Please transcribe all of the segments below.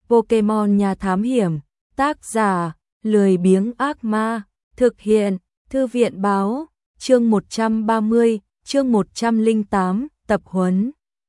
Pokemon Nhà Thám Hiểm, tác giả, lười biếng ác ma, thực hiện, Thư viện báo, chương 130, chương 108, tập huấn.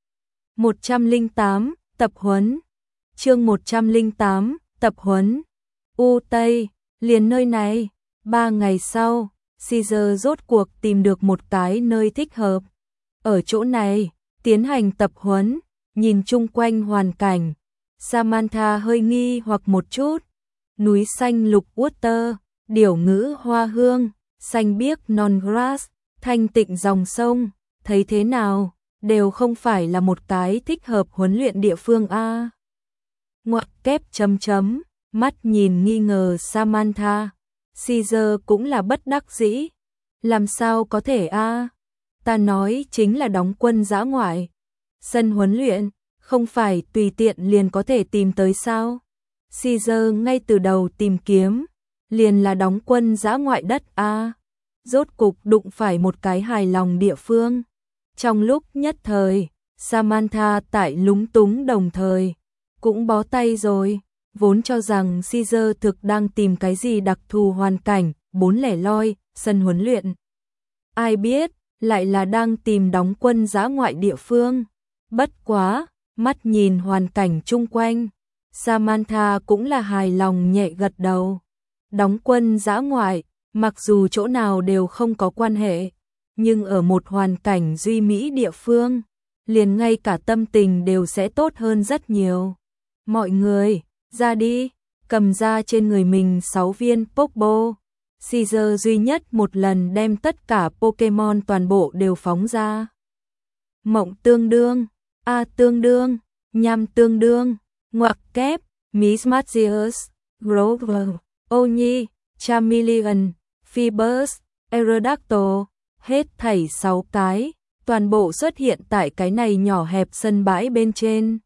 108, tập huấn. Chương 108, tập huấn. U Tây, liền nơi này, 3 ngày sau, Caesar rốt cuộc tìm được một cái nơi thích hợp. Ở chỗ này, tiến hành tập huấn, nhìn chung quanh hoàn cảnh. Samantha hơi nghi hoặc một chút. Núi xanh lục water, điểu ngữ hoa hương, xanh biếc non grass, thanh tịnh dòng sông, thấy thế nào, đều không phải là một cái thích hợp huấn luyện địa phương a. Ngoặc kép chấm chấm, mắt nhìn nghi ngờ Samantha. Caesar cũng là bất đắc dĩ. Làm sao có thể a? Ta nói chính là đóng quân dã ngoại. Sân huấn luyện, không phải tùy tiện liền có thể tìm tới sao? Caesar ngay từ đầu tìm kiếm, liền là đóng quân dã ngoại đất a. Rốt cục đụng phải một cái hài lòng địa phương. Trong lúc nhất thời, Samantha tại lúng túng đồng thời, cũng bó tay rồi, vốn cho rằng Caesar thực đang tìm cái gì đặc thù hoàn cảnh, 400 sân huấn luyện. Ai biết, lại là đang tìm đóng quân dã ngoại địa phương. Bất quá, mắt nhìn hoàn cảnh chung quanh, Samantha cũng là hài lòng nhẹ gật đầu. Đóng quân dã ngoại, mặc dù chỗ nào đều không có quan hệ, nhưng ở một hoàn cảnh duy mỹ địa phương, liền ngay cả tâm tình đều sẽ tốt hơn rất nhiều. Mọi người, ra đi, cầm ra trên người mình 6 viên Pokeball. Caesar duy nhất một lần đem tất cả Pokemon toàn bộ đều phóng ra. Mộng tương đương, A tương đương, nham tương đương, ngoặc kép, Mismagius, Grover, Oni, Charmeleon, Phoebus, Aerodactyl, hết thảy 6 cái, toàn bộ xuất hiện tại cái này nhỏ hẹp sân bãi bên trên.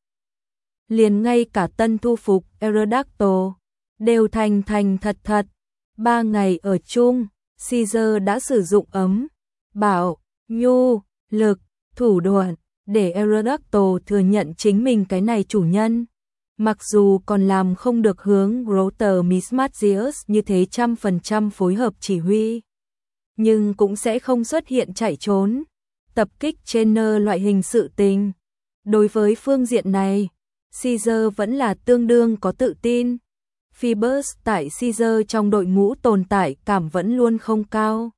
Liền ngay cả tân thu phục Aerodactyl, đều thành thật. 3 ngày ở chung, Caesar đã sử dụng ấm, bảo, nhu, lực, thủ đoạn, để Aerodactyl thừa nhận chính mình cái này chủ nhân. Mặc dù còn làm không được hướng Grotter Mismagius như thế 100% phối hợp chỉ huy, nhưng cũng sẽ không xuất hiện chạy trốn, tập kích trainer loại hình sự tình. Đối với phương diện này, Caesar vẫn là tương đương có tự tin. Phoebus tại Caesar trong đội ngũ tồn tại cảm vẫn luôn không cao.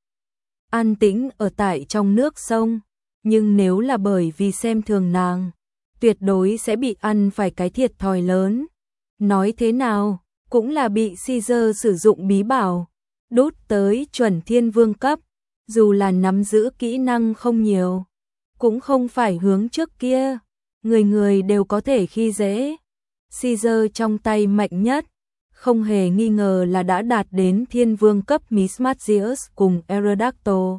An tĩnh ở tại trong nước sông, nhưng nếu là bởi vì xem thường nàng, tuyệt đối sẽ bị ăn phải cái thiệt thòi lớn. Nói thế nào, cũng là bị Caesar sử dụng bí bảo, đút tới chuẩn thiên vương cấp, dù là nắm giữ kỹ năng không nhiều, cũng không phải hướng trước kia, người đều có thể khi dễ. Caesar trong tay mạnh nhất, không hề nghi ngờ là đã đạt đến thiên vương cấp Mismagius cùng Aerodactyl.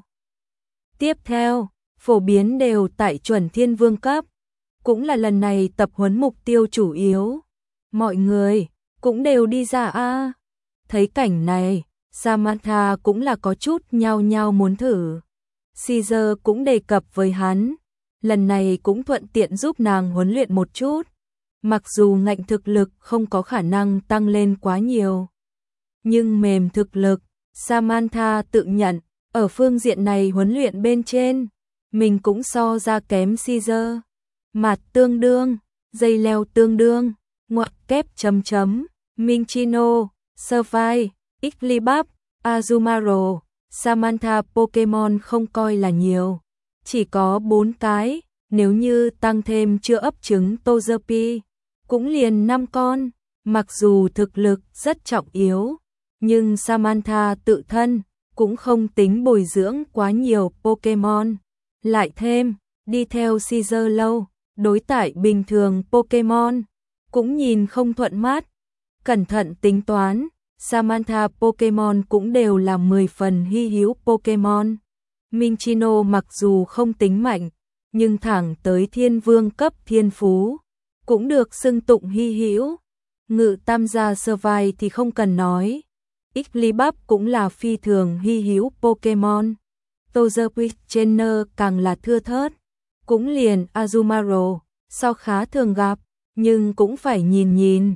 Tiếp theo, phổ biến đều tại chuẩn thiên vương cấp, cũng là lần này tập huấn mục tiêu chủ yếu. Mọi người cũng đều đi ra a. Thấy cảnh này, Samantha cũng là có chút nhao nhao muốn thử. Caesar cũng đề cập với hắn, lần này cũng thuận tiện giúp nàng huấn luyện một chút. Mặc dù ngạnh thực lực không có khả năng tăng lên quá nhiều, nhưng mềm thực lực, Samantha tự nhận, ở phương diện này huấn luyện bên trên, mình cũng so ra kém Caesar. Mặt tương đương, dây leo tương đương, ngoặc kép chấm chấm, Minccino, Service, Ichlibup, Azumarill, Samantha Pokemon không coi là nhiều, chỉ có 4 cái, nếu như tăng thêm chưa ấp trứng Togepi, cũng liền 5 con. Mặc dù thực lực rất trọng yếu, nhưng Samantha tự thân cũng không tính bồi dưỡng quá nhiều Pokemon. Lại thêm, đi theo Caesar lâu, đối tại bình thường Pokemon cũng nhìn không thuận mắt. Cẩn thận tính toán, Samantha Pokemon cũng đều là 10 phần hy hữu Pokemon. Minccino mặc dù không tính mạnh, nhưng thẳng tới thiên vương cấp thiên phú, cũng được xưng tụng hy hữu. Ngự tam gia Service thì không cần nói, Ichlibup cũng là phi thường hy hữu Pokemon. Togepi Trainer càng là thưa thớt, cũng liền Azumarill, so khá thường gặp, nhưng cũng phải nhìn.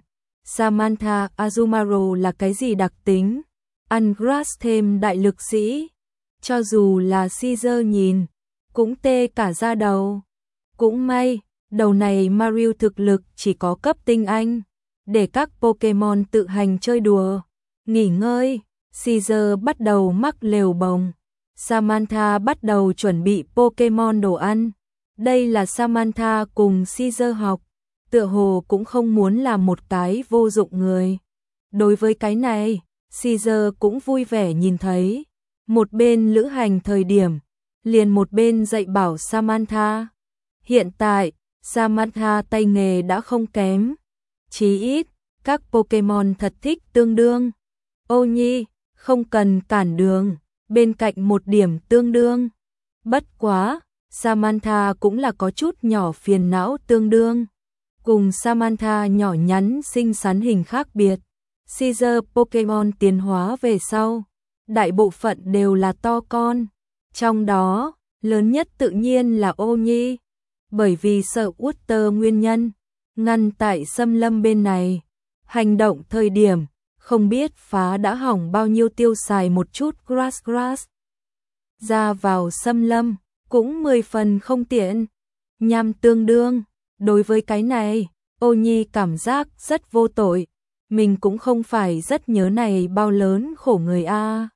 Samantha Azumarill là cái gì đặc tính? Ăn grass thêm đại lực sĩ. Cho dù là Caesar nhìn, cũng tê cả da đầu. Cũng may, đầu này Marill thực lực chỉ có cấp tinh anh, để các Pokemon tự hành chơi đùa. Nghỉ ngơi, Caesar bắt đầu mắc lều bồng. Samantha bắt đầu chuẩn bị Pokemon đồ ăn. Đây là Samantha cùng Caesar học, tựa hồ cũng không muốn làm một cái vô dụng người. Đối với cái này, Caesar cũng vui vẻ nhìn thấy. Một bên lữ hành thời điểm, liền một bên dạy bảo Samantha. Hiện tại, Samantha tay nghề đã không kém. Chí ít, các Pokemon thật thích tương đương. Ô Nhi, không cần cản đường, bên cạnh một điểm tương đương. Bất quá, Samantha cũng là có chút nhỏ phiền não tương đương. Cùng Samantha nhỏ nhắn xinh xắn hình khác biệt. Caesar Pokemon tiến hóa về sau, đại bộ phận đều là to con. Trong đó, lớn nhất tự nhiên là Ô Nhi. Bởi vì sợ Water nguyên nhân, ngăn tại xâm lâm bên này. Hành động thời điểm, không biết phá đã hỏng bao nhiêu tiêu xài một chút grass. Ra vào xâm lâm, cũng 10 phần không tiện. Nham tương đương, đối với cái này, Ô Nhi cảm giác rất vô tội. Mình cũng không phải rất nhớ này bao lớn khổ người a.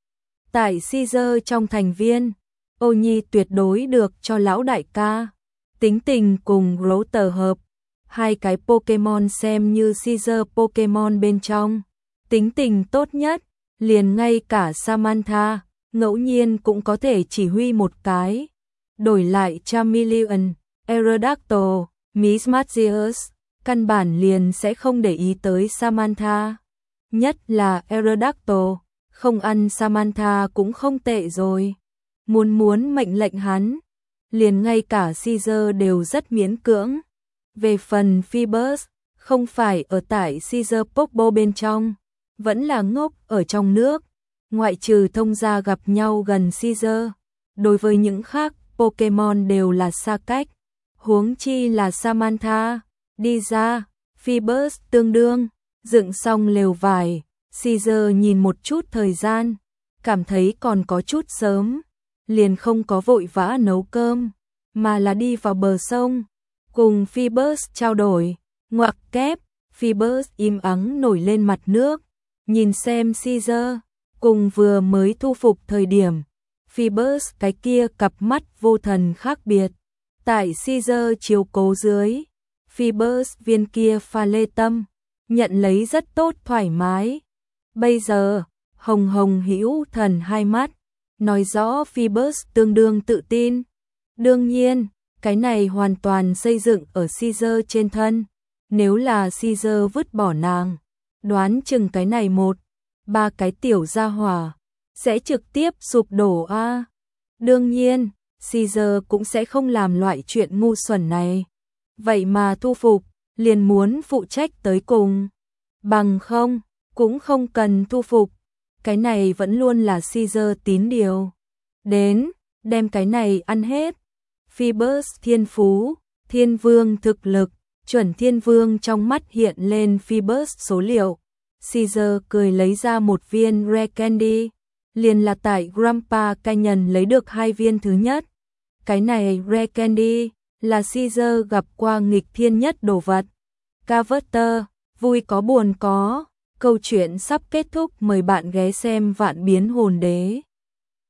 Tại Caesar trong thành viên, Ô Nhi tuyệt đối được cho lão đại ca. Tính tình cùng Grotter hợp, hai cái Pokemon xem như Caesar Pokemon bên trong. Tính tình tốt nhất, liền ngay cả Samantha, ngẫu nhiên cũng có thể chỉ huy một cái. Đổi lại Charmeleon, Aerodactyl, Mismagius, căn bản liền sẽ không để ý tới Samantha. Nhất là Aerodactyl, không ăn Samantha cũng không tệ rồi. Muốn mệnh lệnh hắn, liền ngay cả Caesar đều rất miễn cưỡng. Về phần Phoebus, không phải ở tại Caesar Pokeball bên trong, vẫn là ngốc ở trong nước. Ngoại trừ thông gia gặp nhau gần Caesar, đối với những khác Pokemon đều là xa cách. Huống chi là Samantha, đi ra, Phoebus tương đương, dựng xong lều vải. Caesar nhìn một chút thời gian, cảm thấy còn có chút sớm, liền không có vội vã nấu cơm, mà là đi vào bờ sông, cùng Phoebus trao đổi. Ngoặc kép, Phoebus im ắng nổi lên mặt nước, nhìn xem Caesar, cùng vừa mới thu phục thời điểm. Phoebus cái kia cặp mắt vô thần khác biệt. Tại Caesar chiếu cố dưới, Phoebus viên kia pha lê tâm, nhận lấy rất tốt thoải mái. Bây giờ, hồng hữu thần hai mắt, nói rõ Phoebus tương đương tự tin. Đương nhiên, cái này hoàn toàn xây dựng ở Caesar trên thân. Nếu là Caesar vứt bỏ nàng, đoán chừng cái này 1-3 cái tiểu gia hỏa sẽ trực tiếp sụp đổ a. Đương nhiên, Caesar cũng sẽ không làm loại chuyện ngu xuẩn này. Vậy mà thu phục, liền muốn phụ trách tới cùng. Bằng không, cũng không cần thu phục. Cái này vẫn luôn là Caesar tín điều. Đến, đem cái này ăn hết. Phoebus thiên phú, thiên vương thực lực, chuẩn thiên vương trong mắt hiện lên Phoebus số liệu. Caesar cười lấy ra một viên Rare Candy. Liền là tại Grandpa Canyon lấy được 2 viên thứ nhất. Cái này Rare Candy là Caesar gặp qua nghịch thiên nhất đồ vật. Carver, vui có buồn có. Câu chuyện sắp kết thúc, mời bạn ghé xem Vạn Biến Hồn Đế.